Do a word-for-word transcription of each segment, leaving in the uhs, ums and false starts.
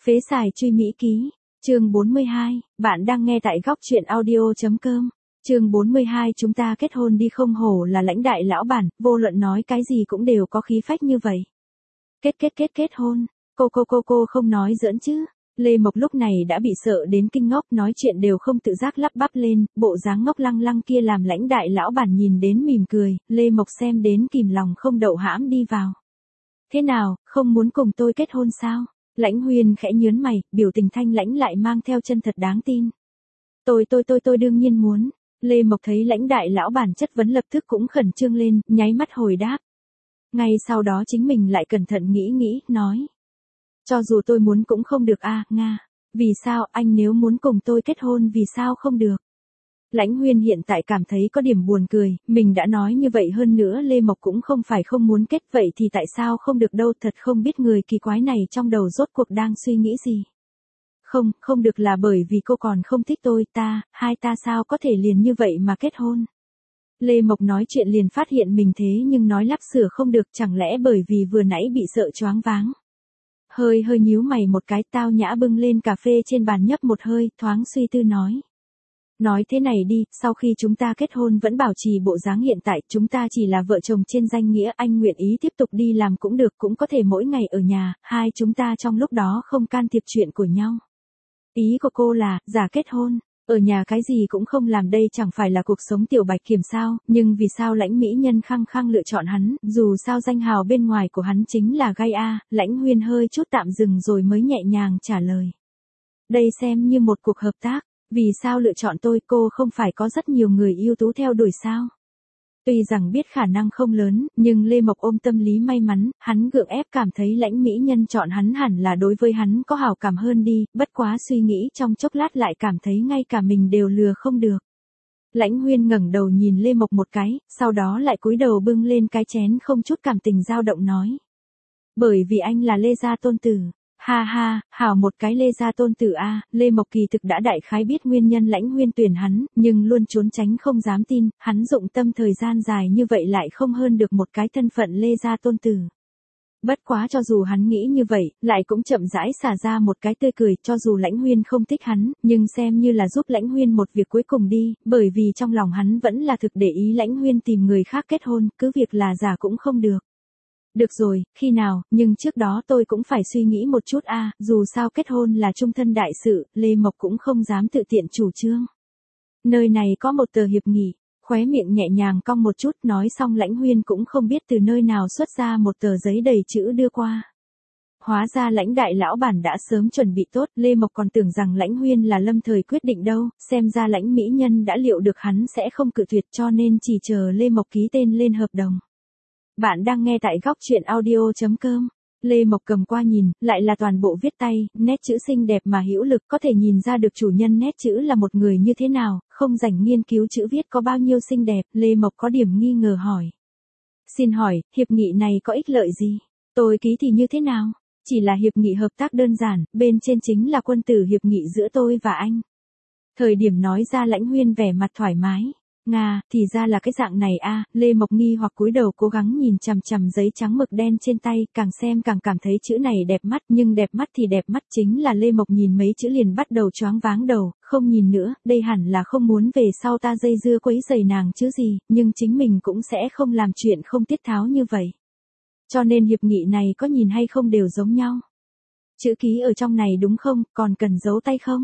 Phế xài truy Mỹ ký, chương bốn mươi hai, bạn đang nghe tại góc truyện audio.com. Chương bốn mươi hai chúng ta kết hôn đi, không hổ là lãnh đại lão bản, vô luận nói cái gì cũng đều có khí phách như vậy. Kết kết kết kết hôn, cô cô cô cô không nói giỡn chứ. Lê Mộc lúc này đã bị sợ đến kinh ngốc, nói chuyện đều không tự giác lắp bắp lên, bộ dáng ngốc lăng lăng kia làm lãnh đại lão bản nhìn đến mỉm cười, Lê Mộc xem đến kìm lòng không đậu hãm đi vào. Thế nào, không muốn cùng tôi kết hôn sao? Lãnh Huyên khẽ nhớn mày, biểu tình thanh lãnh lại mang theo chân thật đáng tin. Tôi tôi tôi tôi đương nhiên muốn. Lê Mộc thấy lãnh đại lão bản chất vấn lập tức cũng khẩn trương lên, nháy mắt hồi đáp. Ngay sau đó chính mình lại cẩn thận nghĩ nghĩ, nói. Cho dù tôi muốn cũng không được a, Nga. Vì sao, anh nếu muốn cùng tôi kết hôn vì sao không được? Lãnh Huyên hiện tại cảm thấy có điểm buồn cười, mình đã nói như vậy, hơn nữa Lê Mộc cũng không phải không muốn kết, vậy thì tại sao không được đâu, thật không biết người kỳ quái này trong đầu rốt cuộc đang suy nghĩ gì. Không, không được là bởi vì cô còn không thích tôi, ta, hai ta sao có thể liền như vậy mà kết hôn. Lê Mộc nói chuyện liền phát hiện mình thế nhưng nói lắp sửa không được, chẳng lẽ bởi vì vừa nãy bị sợ choáng váng. Hơi hơi nhíu mày một cái, tao nhã bưng lên cà phê trên bàn nhấp một hơi, thoáng suy tư nói. Nói thế này đi, sau khi chúng ta kết hôn vẫn bảo trì bộ dáng hiện tại, chúng ta chỉ là vợ chồng trên danh nghĩa, anh nguyện ý tiếp tục đi làm cũng được, cũng có thể mỗi ngày ở nhà, hai chúng ta trong lúc đó không can thiệp chuyện của nhau. Ý của cô là, giả kết hôn, ở nhà cái gì cũng không làm, đây chẳng phải là cuộc sống tiểu bạch kiểm sao, nhưng vì sao lãnh mỹ nhân khăng khăng lựa chọn hắn, dù sao danh hào bên ngoài của hắn chính là gai a. Lãnh Huyên hơi chút tạm dừng rồi mới nhẹ nhàng trả lời. Đây xem như một cuộc hợp tác. Vì sao lựa chọn tôi, cô không phải có rất nhiều người ưu tú theo đuổi sao? Tuy rằng biết khả năng không lớn, nhưng Lê Mộc ôm tâm lý may mắn, hắn gượng ép cảm thấy lãnh mỹ nhân chọn hắn hẳn là đối với hắn có hảo cảm hơn đi, bất quá suy nghĩ trong chốc lát lại cảm thấy ngay cả mình đều lừa không được. Lãnh Huyên ngẩng đầu nhìn Lê Mộc một cái, sau đó lại cúi đầu bưng lên cái chén không chút cảm tình dao động nói. Bởi vì anh là Lê gia tôn tử. Ha ha, hảo một cái Lê gia tôn tử a. Lê Mộc kỳ thực đã đại khái biết nguyên nhân Lãnh Huyên tuyển hắn, nhưng luôn trốn tránh không dám tin, hắn dụng tâm thời gian dài như vậy lại không hơn được một cái thân phận Lê gia tôn tử. Bất quá cho dù hắn nghĩ như vậy, lại cũng chậm rãi xả ra một cái tươi cười, cho dù Lãnh Huyên không thích hắn, nhưng xem như là giúp Lãnh Huyên một việc cuối cùng đi, bởi vì trong lòng hắn vẫn là thực để ý Lãnh Huyên tìm người khác kết hôn, cứ việc là giả cũng không được. Được rồi, khi nào, nhưng trước đó tôi cũng phải suy nghĩ một chút a, à, dù sao kết hôn là chung thân đại sự, Lê Mộc cũng không dám tự tiện chủ trương. Nơi này có một tờ hiệp nghị, khóe miệng nhẹ nhàng cong một chút, nói xong Lãnh Huyên cũng không biết từ nơi nào xuất ra một tờ giấy đầy chữ đưa qua. Hóa ra lãnh đại lão bản đã sớm chuẩn bị tốt, Lê Mộc còn tưởng rằng Lãnh Huyên là lâm thời quyết định đâu, xem ra lãnh mỹ nhân đã liệu được hắn sẽ không cự tuyệt cho nên chỉ chờ Lê Mộc ký tên lên hợp đồng. Bạn đang nghe tại góc truyện audio.com. Lê Mộc cầm qua nhìn, lại là toàn bộ viết tay, nét chữ xinh đẹp mà hữu lực, có thể nhìn ra được chủ nhân nét chữ là một người như thế nào, không rảnh nghiên cứu chữ viết có bao nhiêu xinh đẹp, Lê Mộc có điểm nghi ngờ hỏi. Xin hỏi, hiệp nghị này có ích lợi gì? Tôi ký thì như thế nào? Chỉ là hiệp nghị hợp tác đơn giản, bên trên chính là quân tử hiệp nghị giữa tôi và anh. Thời điểm nói ra Lãnh Huyên vẻ mặt thoải mái. Nga, thì ra là cái dạng này a. À, Lê Mộc nghi hoặc cúi đầu cố gắng nhìn chằm chằm giấy trắng mực đen trên tay, càng xem càng cảm thấy chữ này đẹp mắt, nhưng đẹp mắt thì đẹp mắt chính là Lê Mộc nhìn mấy chữ liền bắt đầu choáng váng đầu, không nhìn nữa, đây hẳn là không muốn về sau ta dây dưa quấy rầy nàng chứ gì, nhưng chính mình cũng sẽ không làm chuyện không tiết tháo như vậy. Cho nên hiệp nghị này có nhìn hay không đều giống nhau. Chữ ký ở trong này đúng không, còn cần dấu tay không?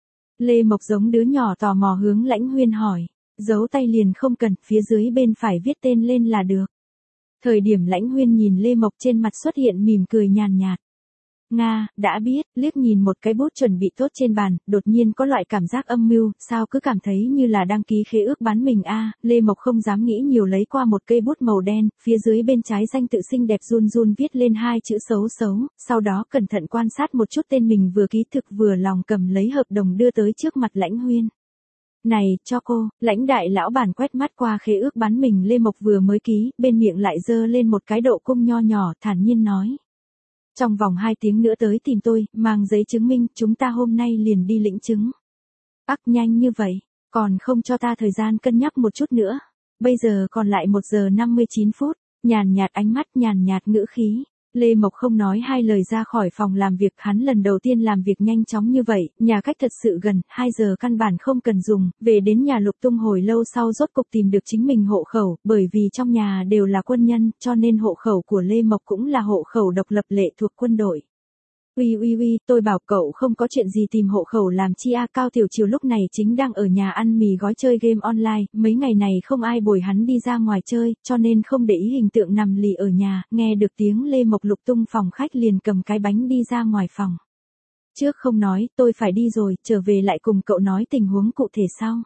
Lê Mộc giống đứa nhỏ tò mò hướng Lãnh Huyên hỏi. Dấu tay liền không cần, phía dưới bên phải viết tên lên là được. Thời điểm Lãnh Huyên nhìn Lê Mộc trên mặt xuất hiện mỉm cười nhàn nhạt. Nga, đã biết, liếc nhìn một cái bút chuẩn bị tốt trên bàn, đột nhiên có loại cảm giác âm mưu, sao cứ cảm thấy như là đăng ký khế ước bán mình a. À, Lê Mộc không dám nghĩ nhiều lấy qua một cây bút màu đen, phía dưới bên trái danh tự xinh đẹp run run viết lên hai chữ xấu xấu, sau đó cẩn thận quan sát một chút tên mình vừa ký thực vừa lòng cầm lấy hợp đồng đưa tới trước mặt Lãnh Huyên. Này, cho cô, lãnh đại lão bản quét mắt qua khế ước bán mình Lê Mộc vừa mới ký, bên miệng lại dơ lên một cái độ cung nho nhỏ, thản nhiên nói. Trong vòng hai tiếng nữa tới tìm tôi, mang giấy chứng minh, chúng ta hôm nay liền đi lĩnh chứng. Ác nhanh như vậy, còn không cho ta thời gian cân nhắc một chút nữa. Bây giờ còn lại một giờ năm mươi chín phút, nhàn nhạt ánh mắt nhàn nhạt ngữ khí. Lê Mộc không nói hai lời ra khỏi phòng làm việc, hắn lần đầu tiên làm việc nhanh chóng như vậy, nhà cách thật sự gần, hai giờ căn bản không cần dùng, về đến nhà lục tung hồi lâu sau rốt cục tìm được chính mình hộ khẩu, bởi vì trong nhà đều là quân nhân, cho nên hộ khẩu của Lê Mộc cũng là hộ khẩu độc lập lệ thuộc quân đội. Uy uy uy, tôi bảo cậu không có chuyện gì tìm hộ khẩu làm chi a? Cao Tiểu Triều lúc này chính đang ở nhà ăn mì gói chơi game online, mấy ngày này không ai bồi hắn đi ra ngoài chơi, cho nên không để ý hình tượng nằm lì ở nhà, nghe được tiếng Lê Mộc lục tung phòng khách liền cầm cái bánh đi ra ngoài phòng. Trước không nói, tôi phải đi rồi, trở về lại cùng cậu nói tình huống cụ thể sau.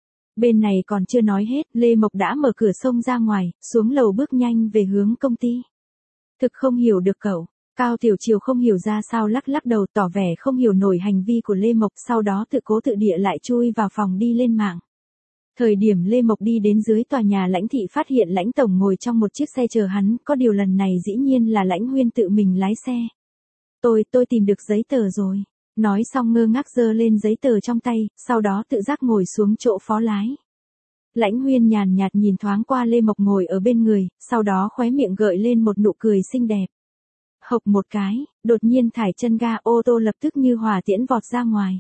Bên này còn chưa nói hết, Lê Mộc đã mở cửa xông ra ngoài, xuống lầu bước nhanh về hướng công ty. Thực không hiểu được cậu. Cao Tiểu Triều không hiểu ra sao lắc lắc đầu tỏ vẻ không hiểu nổi hành vi của Lê Mộc, sau đó tự cố tự địa lại chui vào phòng đi lên mạng. Thời điểm Lê Mộc đi đến dưới tòa nhà Lãnh thị phát hiện Lãnh tổng ngồi trong một chiếc xe chờ hắn, có điều lần này dĩ nhiên là Lãnh Huyên tự mình lái xe. Tôi, tôi tìm được giấy tờ rồi. Nói xong ngơ ngác giơ lên giấy tờ trong tay, sau đó tự giác ngồi xuống chỗ phó lái. Lãnh Huyên nhàn nhạt nhìn thoáng qua Lê Mộc ngồi ở bên người, sau đó khóe miệng gợi lên một nụ cười xinh đẹp. Hộc một cái, đột nhiên thải chân ga, ô tô lập tức như hỏa tiễn vọt ra ngoài.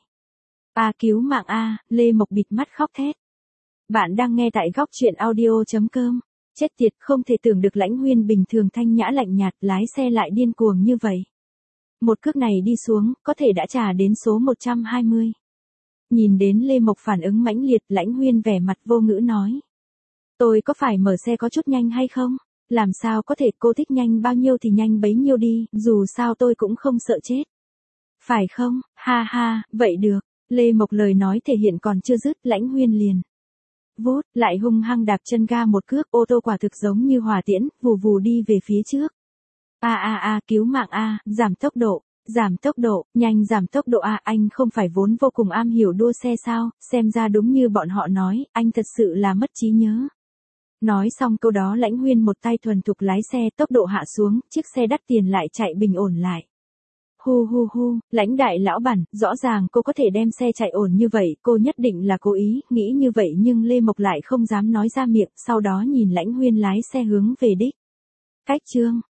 A cứu mạng a, Lê Mộc bịt mắt khóc thét. Bạn đang nghe tại góc truyện audio chấm com. Chết tiệt, không thể tưởng được Lãnh Huyên bình thường thanh nhã lạnh nhạt, lái xe lại điên cuồng như vậy. Một cước này đi xuống, có thể đã trả đến số một trăm hai mươi. Nhìn đến Lê Mộc phản ứng mãnh liệt, Lãnh Huyên vẻ mặt vô ngữ nói. Tôi có phải mở xe có chút nhanh hay không? Làm sao có thể, cô thích nhanh bao nhiêu thì nhanh bấy nhiêu đi, dù sao tôi cũng không sợ chết. Phải không, ha ha, vậy được. Lê Mộc lời nói thể hiện còn chưa dứt, Lãnh Huyên liền. Vút, lại hung hăng đạp chân ga một cước, ô tô quả thực giống như hỏa tiễn, vù vù đi về phía trước. A a a, cứu mạng a, giảm tốc độ, giảm tốc độ, nhanh giảm tốc độ a, anh không phải vốn vô cùng am hiểu đua xe sao, xem ra đúng như bọn họ nói, anh thật sự là mất trí nhớ. Nói xong câu đó Lãnh Huyên một tay thuần thục lái xe, tốc độ hạ xuống, chiếc xe đắt tiền lại chạy bình ổn lại. Hu hu hu, Lãnh đại lão bản, rõ ràng cô có thể đem xe chạy ổn như vậy, cô nhất định là cố ý, nghĩ như vậy nhưng Lê Mộc lại không dám nói ra miệng, sau đó nhìn Lãnh Huyên lái xe hướng về đích. Cách chương